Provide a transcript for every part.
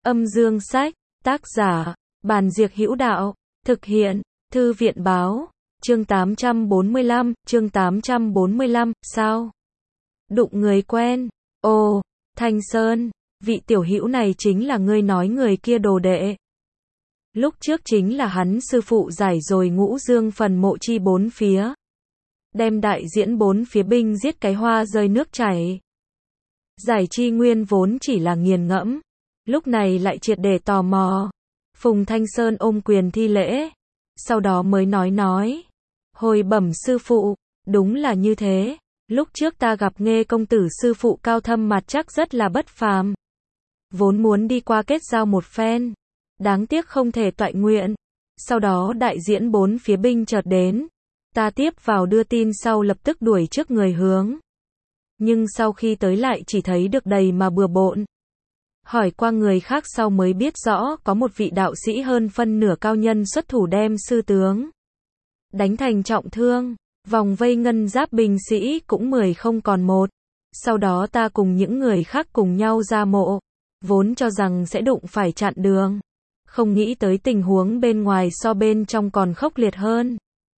Âm dương sách, tác giả, Bàn Diệc Hữu Đạo, thực hiện, Thư viện báo, chương 845, sao? Đụng người quen, ồ, Thanh Sơn, vị tiểu hữu này chính là ngươi nói người kia đồ đệ. Lúc trước chính là hắn sư phụ giải rồi Ngũ Dương phần mộ chi bốn phía. Đem đại diễn bốn phía binh giết cái hoa rơi nước chảy. Giải chi nguyên vốn chỉ là nghiền ngẫm, lúc này lại triệt để tò mò. Phùng Thanh Sơn ôm quyền thi lễ, sau đó mới nói. Hồi bẩm sư phụ, đúng là như thế, lúc trước ta gặp Nghê công tử sư phụ cao thâm mặt chắc rất là bất phàm. Vốn muốn đi qua kết giao một phen, đáng tiếc không thể toại nguyện. Sau đó đại diễn bốn phía binh chợt đến, ta tiếp vào đưa tin sau lập tức đuổi trước người hướng. Nhưng sau khi tới lại chỉ thấy được đầy mà bừa bộn. Hỏi qua người khác sau mới biết rõ có một vị đạo sĩ hơn phân nửa cao nhân xuất thủ đem sư tướng đánh thành trọng thương, vòng vây ngân giáp binh sĩ cũng 10 không còn một. Sau đó ta cùng những người khác cùng nhau ra mộ, vốn cho rằng sẽ đụng phải chặn đường, không nghĩ tới tình huống bên ngoài so bên trong còn khốc liệt hơn.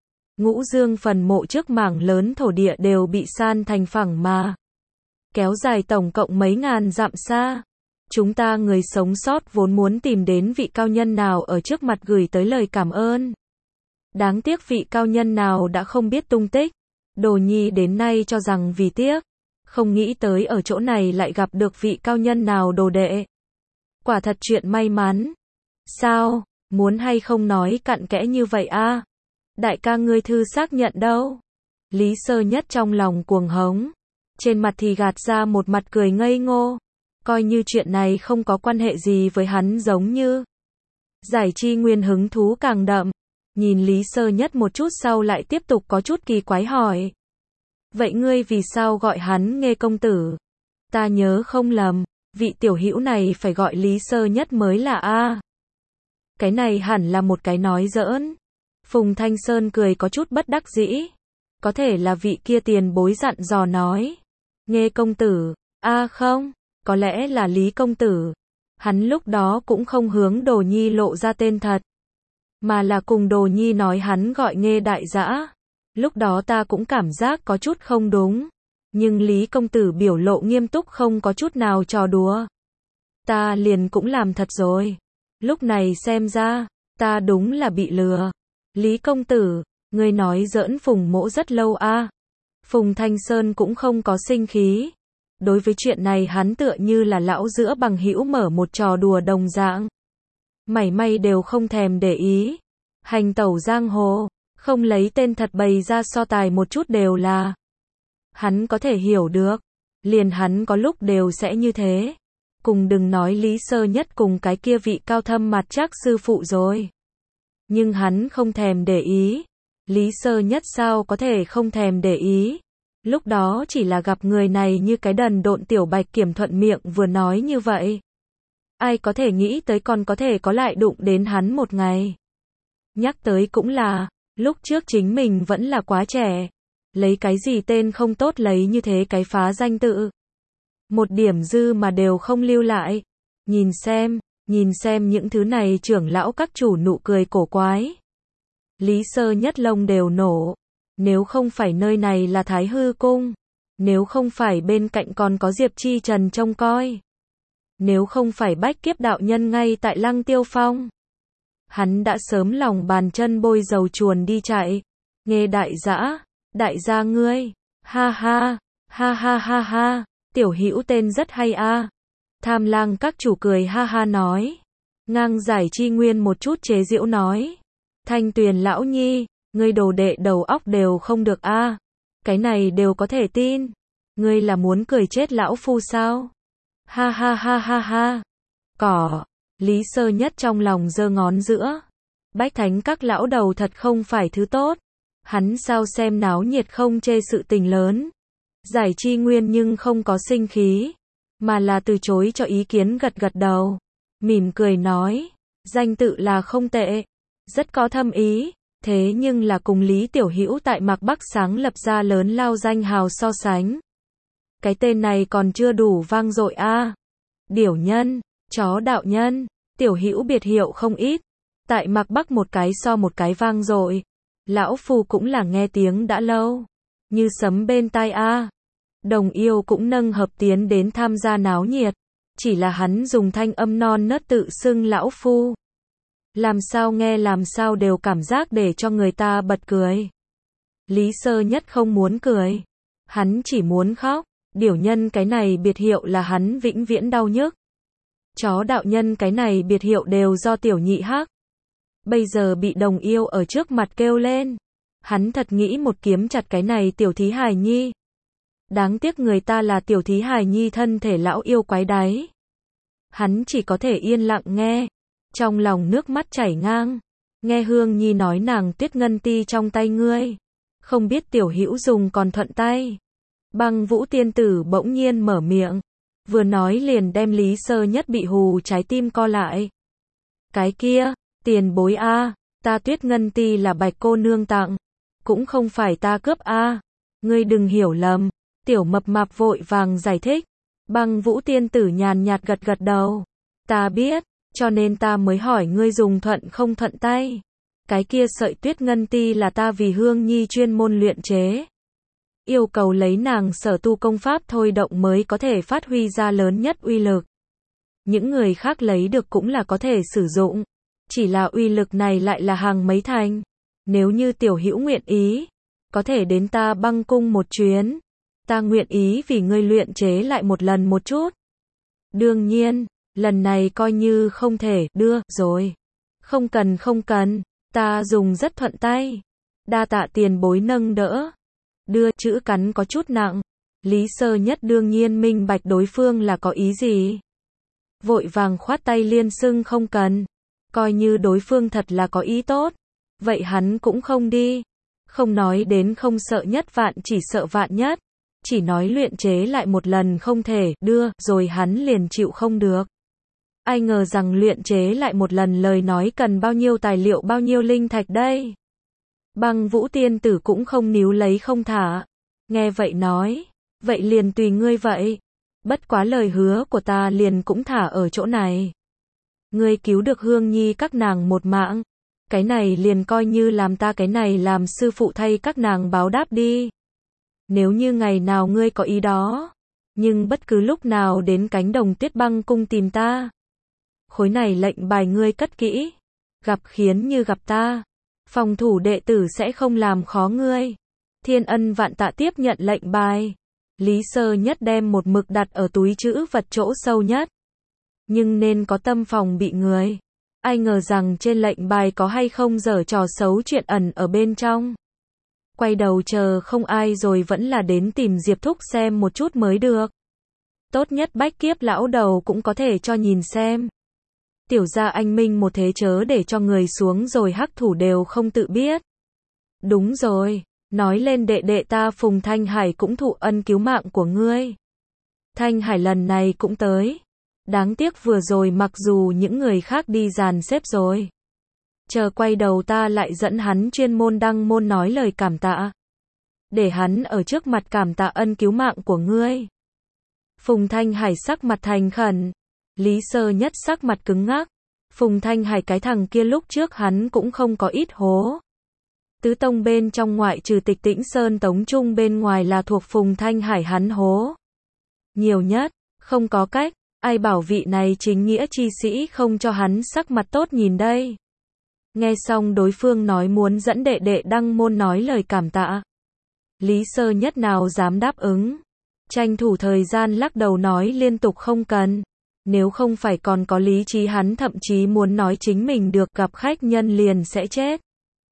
Ngũ Dương phần mộ trước mảng lớn thổ địa đều bị san thành phẳng mà kéo dài tổng cộng mấy ngàn dặm xa. Chúng ta người sống sót vốn muốn tìm đến vị cao nhân nào ở trước mặt gửi tới lời cảm ơn. Đáng tiếc vị cao nhân nào đã không biết tung tích. Đồ Nhi đến nay cho rằng vì tiếc, không nghĩ tới ở chỗ này lại gặp được vị cao nhân nào đồ đệ. Quả thật chuyện may mắn. Sao, muốn hay không nói cặn kẽ như vậy a? Đại ca ngươi thư xác nhận đâu? Lý Sơ Nhất trong lòng cuồng hống, trên mặt thì gạt ra một mặt cười ngây ngô, coi như chuyện này không có quan hệ gì với hắn giống như. Giải chi nguyên hứng thú càng đậm, nhìn Lý Sơ Nhất một chút sau lại tiếp tục có chút kỳ quái hỏi. Vậy ngươi vì sao gọi hắn Nghê công tử? Ta nhớ không lầm, vị tiểu hữu này phải gọi Lý Sơ Nhất mới là a. Cái này hẳn là một cái nói giỡn. Phùng Thanh Sơn cười có chút bất đắc dĩ. Có thể là vị kia tiền bối dặn dò nói. Nghê công tử, không, có lẽ là Lý công tử. Hắn lúc đó cũng không hướng Đồ Nhi lộ ra tên thật, mà là cùng Đồ Nhi nói hắn gọi Nghê đại dã. Lúc đó ta cũng cảm giác có chút không đúng, nhưng Lý công tử biểu lộ nghiêm túc không có chút nào trò đùa. Ta liền cũng làm thật rồi. Lúc này xem ra, ta đúng là bị lừa. Lý công tử, ngươi nói giỡn Phùng mỗ rất lâu a. Phùng Thanh Sơn cũng không có sinh khí. Đối với chuyện này hắn tựa như là lão giữa bằng hữu mở một trò đùa đồng dạng. Mảy may đều không thèm để ý. Hành tẩu giang hồ, không lấy tên thật bày ra so tài một chút đều là. Hắn có thể hiểu được. Liền hắn có lúc đều sẽ như thế. Cùng đừng nói Lý Sơ Nhất cùng cái kia vị cao thâm mặt chắc sư phụ rồi. Nhưng hắn không thèm để ý. Lý Sơ Nhất sao có thể không thèm để ý. Lúc đó chỉ là gặp người này như cái đần độn tiểu bạch kiểm thuận miệng vừa nói như vậy. Ai có thể nghĩ tới còn có thể có lại đụng đến hắn một ngày. Nhắc tới cũng là, lúc trước chính mình vẫn là quá trẻ. Lấy cái gì tên không tốt lấy như thế cái phá danh tự. Một điểm dư mà đều không lưu lại. Nhìn xem những thứ này trưởng lão các chủ nụ cười cổ quái. Lý Sơ Nhất lông đều nổ. Nếu không phải nơi này là Thái Hư Cung, nếu không phải bên cạnh còn có Diệp Chi Trần trông coi, nếu không phải Bách Kiếp đạo nhân ngay tại Lăng Tiêu Phong, hắn đã sớm lòng bàn chân bôi dầu chuồn đi chạy. Nghê đại gia ngươi, ha ha, tiểu hữu tên rất hay a. Tham Lang các chủ cười ha ha nói. Ngang Giải Chi Nguyên một chút chế giễu nói. Thanh Tuyền lão nhi, ngươi đồ đệ đầu óc đều không được a. Cái này đều có thể tin. Ngươi là muốn cười chết lão phu sao? Ha ha. Cỏ. Lý Sơ Nhất trong lòng giơ ngón giữa. Bách Thánh các lão đầu thật không phải thứ tốt. Hắn sao xem náo nhiệt không chê sự tình lớn. Giải Chi Nguyên nhưng không có sinh khí, mà là từ chối cho ý kiến gật đầu. Mỉm cười nói. Danh tự là không tệ. Rất có thâm ý. Thế nhưng là cùng Lý Tiểu Hữu tại Mạc Bắc sáng lập ra lớn lao danh hào so sánh. Cái tên này còn chưa đủ vang dội a. Điểu nhân, Chó đạo nhân, Tiểu Hữu biệt hiệu không ít, tại Mạc Bắc một cái so một cái vang dội. Lão Phu cũng là nghe tiếng đã lâu, như sấm bên tai a. Đồng Yêu cũng nâng hợp tiến đến tham gia náo nhiệt, chỉ là hắn dùng thanh âm non nớt tự xưng Lão Phu. Làm sao nghe làm sao đều cảm giác để cho người ta bật cười. Lý Sơ Nhất không muốn cười, hắn chỉ muốn khóc. Điểu nhân cái này biệt hiệu là hắn vĩnh viễn đau nhức. Chó đạo nhân cái này biệt hiệu đều do Tiểu Nhị Hắc. Bây giờ bị Đồng Yêu ở trước mặt kêu lên, hắn thật nghĩ một kiếm chặt cái này tiểu thí hài nhi. Đáng tiếc người ta là tiểu thí hài nhi thân thể lão yêu quái đáy. Hắn chỉ có thể yên lặng nghe, trong lòng nước mắt chảy ngang. Nghe Hương Nhi nói nàng Tuyết Ngân Ti trong tay ngươi, không biết Tiểu Hữu dùng còn thuận tay. Băng Vũ tiên tử bỗng nhiên mở miệng, vừa nói liền đem Lý Sơ Nhất bị hù trái tim co lại. Cái kia, tiền bối a, ta Tuyết Ngân Ti là Bạch cô nương tặng, cũng không phải ta cướp a, ngươi đừng hiểu lầm. Tiểu Mập Mạp vội vàng giải thích. Băng Vũ tiên tử nhàn nhạt gật gật đầu, ta biết, cho nên ta mới hỏi ngươi dùng thuận không thuận tay. Cái kia sợi Tuyết Ngân Ti là ta vì Hương Nhi chuyên môn luyện chế, yêu cầu lấy nàng sở tu công pháp thôi động mới có thể phát huy ra lớn nhất uy lực. Những người khác lấy được cũng là có thể sử dụng, chỉ là uy lực này lại là hàng mấy thành. Nếu như Tiểu Hữu nguyện ý, có thể đến ta Băng cung một chuyến, ta nguyện ý vì ngươi luyện chế lại một lần một chút. Đương nhiên, lần này coi như không thể đưa rồi. Không cần, ta dùng rất thuận tay. Đa tạ tiền bối nâng đỡ. Đưa chữ cắn có chút nặng. Lý Sơ Nhất đương nhiên minh bạch đối phương là có ý gì. Vội vàng khoát tay liên xưng không cần. Coi như đối phương thật là có ý tốt, vậy hắn cũng không đi. Không nói đến không sợ nhất vạn chỉ sợ vạn nhất. Chỉ nói luyện chế lại một lần không thể đưa, rồi hắn liền chịu không được. Ai ngờ rằng luyện chế lại một lần lời nói cần bao nhiêu tài liệu bao nhiêu linh thạch đây. Băng Vũ tiên tử cũng không níu lấy không thả. Nghe vậy nói, vậy liền tùy ngươi vậy. Bất quá lời hứa của ta liền cũng thả ở chỗ này. Ngươi cứu được Hương Nhi các nàng một mạng, cái này liền coi như làm ta cái này làm sư phụ thay các nàng báo đáp đi. Nếu như ngày nào ngươi có ý đó, nhưng bất cứ lúc nào đến cánh đồng Tuyết Băng cung tìm ta, khối này lệnh bài ngươi cất kỹ, gặp khiến như gặp ta, phòng thủ đệ tử sẽ không làm khó ngươi. Thiên Ân vạn tạ tiếp nhận lệnh bài. Lý Sơ Nhất đem một mực đặt ở túi trữ vật chỗ sâu nhất, nhưng nên có tâm phòng bị người. Ai ngờ rằng trên lệnh bài có hay không giở trò xấu chuyện ẩn ở bên trong. Quay đầu chờ không ai rồi vẫn là đến tìm Diệp Thúc xem một chút mới được. Tốt nhất Bách Kiếp lão đầu cũng có thể cho nhìn xem. Tiểu gia anh minh một thế chớ để cho người xuống rồi hắc thủ đều không tự biết. Đúng rồi, nói lên đệ đệ ta Phùng Thanh Hải cũng thụ ân cứu mạng của ngươi. Thanh Hải lần này cũng tới. Đáng tiếc vừa rồi mặc dù những người khác đi dàn xếp rồi, chờ quay đầu ta lại dẫn hắn chuyên môn đăng môn nói lời cảm tạ, để hắn ở trước mặt cảm tạ ân cứu mạng của ngươi. Phùng Thanh Hải sắc mặt thành khẩn, Lý Sơ Nhất sắc mặt cứng ngắc. Phùng Thanh Hải cái thằng kia lúc trước hắn cũng không có ít hố. Tứ tông bên trong ngoại trừ Tịch Tĩnh Sơn Tống Trung bên ngoài là thuộc Phùng Thanh Hải hắn hố nhiều nhất, không có cách. Ai bảo vị này chính nghĩa chi sĩ không cho hắn sắc mặt tốt nhìn đây. Nghe xong đối phương nói muốn dẫn đệ đệ đăng môn nói lời cảm tạ, Lý Sơ Nhất nào dám đáp ứng. Tranh thủ thời gian lắc đầu nói liên tục không cần. Nếu không phải còn có lý trí hắn thậm chí muốn nói chính mình được gặp khách nhân liền sẽ chết.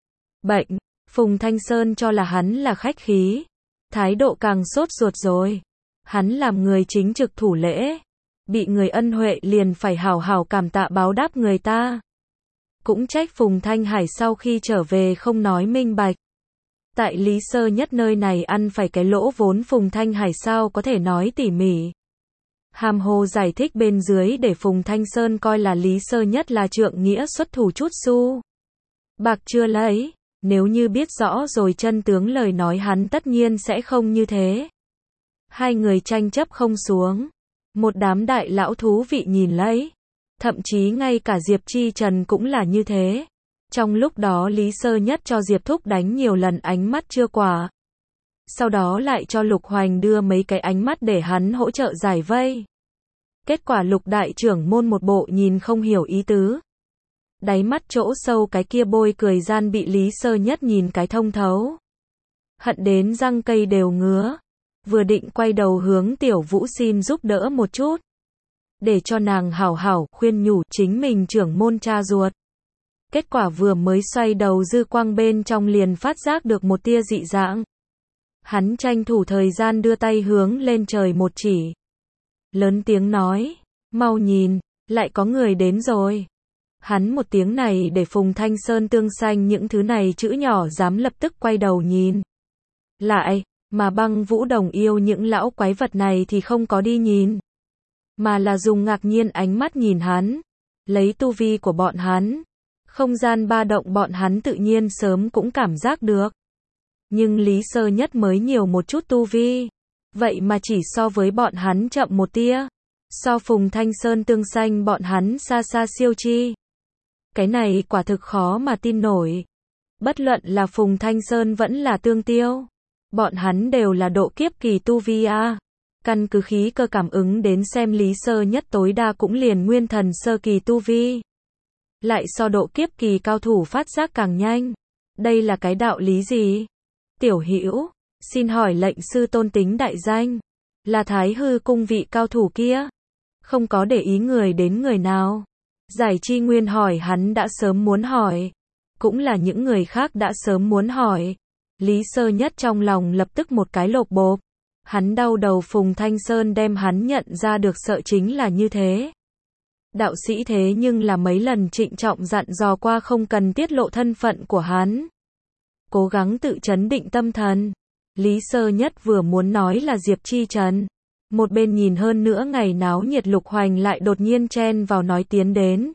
Bệnh, Phùng Thanh Sơn cho là hắn là khách khí. Thái độ càng sốt ruột rồi. Hắn làm người chính trực thủ lễ. Bị người ân huệ liền phải hảo hảo cảm tạ báo đáp người ta. Cũng trách Phùng Thanh Hải sau khi trở về không nói minh bạch. Tại Lý Sơ Nhất nơi này ăn phải cái lỗ vốn Phùng Thanh Hải sao có thể nói tỉ mỉ. Hàm hồ giải thích bên dưới để Phùng Thanh Sơn coi là Lý Sơ Nhất là trượng nghĩa xuất thủ chút xu bạc chưa lấy. Nếu như biết rõ rồi chân tướng lời nói hắn tất nhiên sẽ không như thế. Hai người tranh chấp không xuống. Một đám đại lão thú vị nhìn lấy. Thậm chí ngay cả Diệp Chi Trần cũng là như thế. Trong lúc đó Lý Sơ Nhất cho Diệp Thúc đánh nhiều lần ánh mắt chưa quả. Sau đó lại cho Lục Hoành đưa mấy cái ánh mắt để hắn hỗ trợ giải vây. Kết quả Lục đại trưởng môn một bộ nhìn không hiểu ý tứ. Đáy mắt chỗ sâu cái kia bôi cười gian bị Lý Sơ Nhất nhìn cái thông thấu. Hận đến răng cây đều ngứa. Vừa định quay đầu hướng Tiểu Vũ xin giúp đỡ một chút. Để cho nàng hảo hảo khuyên nhủ chính mình trưởng môn cha ruột. Kết quả vừa mới xoay đầu dư quang bên trong liền phát giác được một tia dị dạng. Hắn tranh thủ thời gian đưa tay hướng lên trời một chỉ. Lớn tiếng nói, mau nhìn, lại có người đến rồi. Hắn một tiếng này để Phùng Thanh Sơn Tương Xanh những thứ này chữ nhỏ dám lập tức quay đầu nhìn. Lại, mà Băng Vũ Đồng yêu những lão quái vật này thì không có đi nhìn. Mà là dùng ngạc nhiên ánh mắt nhìn hắn. Lấy tu vi của bọn hắn. Không gian ba động bọn hắn tự nhiên sớm cũng cảm giác được. Nhưng Lý Sơ Nhất mới nhiều một chút tu vi. Vậy mà chỉ so với bọn hắn chậm một tia. So Phùng Thanh Sơn Tương Xanh bọn hắn xa xa siêu chi. Cái này quả thực khó mà tin nổi. Bất luận là Phùng Thanh Sơn vẫn là Tương Tiêu. Bọn hắn đều là độ kiếp kỳ tu vi a. Căn cứ khí cơ cảm ứng đến xem Lý Sơ Nhất tối đa cũng liền nguyên thần sơ kỳ tu vi. Lại so độ kiếp kỳ cao thủ phát giác càng nhanh. Đây là cái đạo lý gì? Tiểu Hữu, xin hỏi lệnh sư tôn tính đại danh. Là Thái Hư cung vị cao thủ kia. Không có để ý người đến người nào. Giải Chi Nguyên hỏi hắn đã sớm muốn hỏi. Cũng là những người khác đã sớm muốn hỏi. Lý Sơ Nhất trong lòng lập tức một cái lộp bộp. Hắn đau đầu Phùng Thanh Sơn đem hắn nhận ra được sợ chính là như thế. Đạo sĩ thế nhưng là mấy lần trịnh trọng dặn dò qua không cần tiết lộ thân phận của hắn. Cố gắng tự trấn định tâm thần. Lý Sơ Nhất vừa muốn nói là Diệp Chi Trần. Một bên nhìn hơn nữa ngày náo nhiệt Lục Hoành lại đột nhiên chen vào nói tiến đến.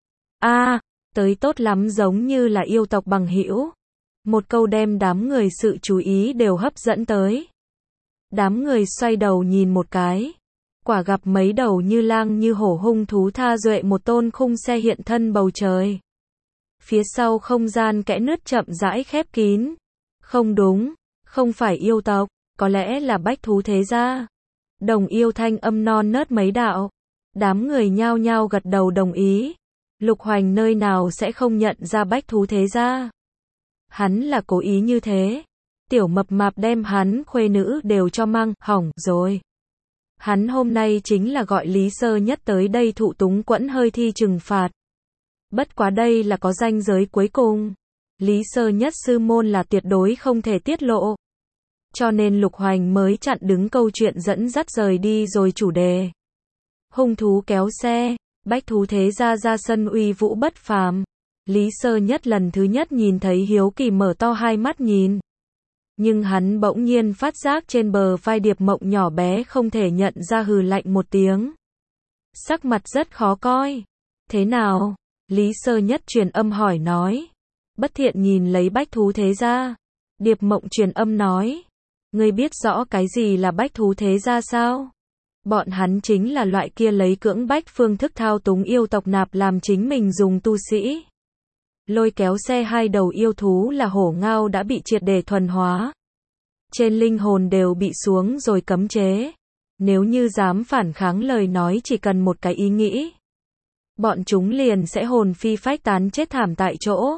Tới tốt lắm giống như là yêu tộc bằng hữu. Một câu đem đám người sự chú ý đều hấp dẫn tới. Đám người xoay đầu nhìn một cái. Quả gặp mấy đầu như lang như hổ hung thú tha duệ một tôn khung xe hiện thân bầu trời. Phía sau không gian kẽ nứt chậm rãi khép kín. Không đúng, không phải yêu tộc, có lẽ là bách thú thế gia. Đồng yêu thanh âm non nớt mấy đạo. Đám người nhao nhao gật đầu đồng ý. Lục Hoành nơi nào sẽ không nhận ra bách thú thế gia. Hắn là cố ý như thế. Tiểu mập mạp đem hắn khuê nữ đều cho mang hỏng rồi. Hắn hôm nay chính là gọi Lý Sơ Nhất tới đây thụ túng quẫn hơi thi trừng phạt. Bất quá đây là có ranh giới cuối cùng. Lý Sơ Nhất sư môn là tuyệt đối không thể tiết lộ. Cho nên Lục Hoành mới chặn đứng câu chuyện dẫn dắt rời đi rồi chủ đề. Hung thú kéo xe, bách thú thế gia ra sân uy vũ bất phàm. Lý Sơ Nhất lần thứ nhất nhìn thấy hiếu kỳ mở to hai mắt nhìn. Nhưng hắn bỗng nhiên phát giác trên bờ vai Điệp Mộng nhỏ bé không thể nhận ra hừ lạnh một tiếng. Sắc mặt rất khó coi. Thế nào? Lý Sơ Nhất truyền âm hỏi nói. Bất thiện nhìn lấy bách thú thế gia. Điệp Mộng truyền âm nói. Ngươi biết rõ cái gì là bách thú thế gia sao? Bọn hắn chính là loại kia lấy cưỡng bách phương thức thao túng yêu tộc nạp làm chính mình dùng tu sĩ. Lôi kéo xe hai đầu yêu thú là hổ ngao đã bị triệt để thuần hóa. Trên linh hồn đều bị xuống rồi cấm chế. Nếu như dám phản kháng lời nói chỉ cần một cái ý nghĩ. Bọn chúng liền sẽ hồn phi phách tán chết thảm tại chỗ.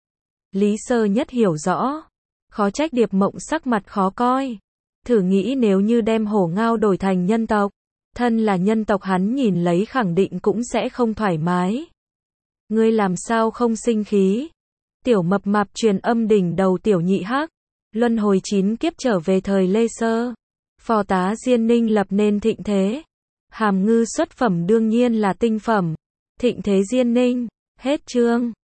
Lý Sơ Nhất hiểu rõ. Khó trách Điệp Mộng sắc mặt khó coi. Thử nghĩ nếu như đem hổ ngao đổi thành nhân tộc. Thân là nhân tộc hắn nhìn lấy khẳng định cũng sẽ không thoải mái. Ngươi làm sao không sinh khí? Tiểu mập mạp truyền âm đỉnh đầu Tiểu Nhị Hắc. Luân hồi 9 kiếp trở về thời Lê Sơ. Phò tá Diên Ninh lập nên thịnh thế. Hàm ngư xuất phẩm đương nhiên là tinh phẩm. Thịnh thế Diên Ninh. Hết chương.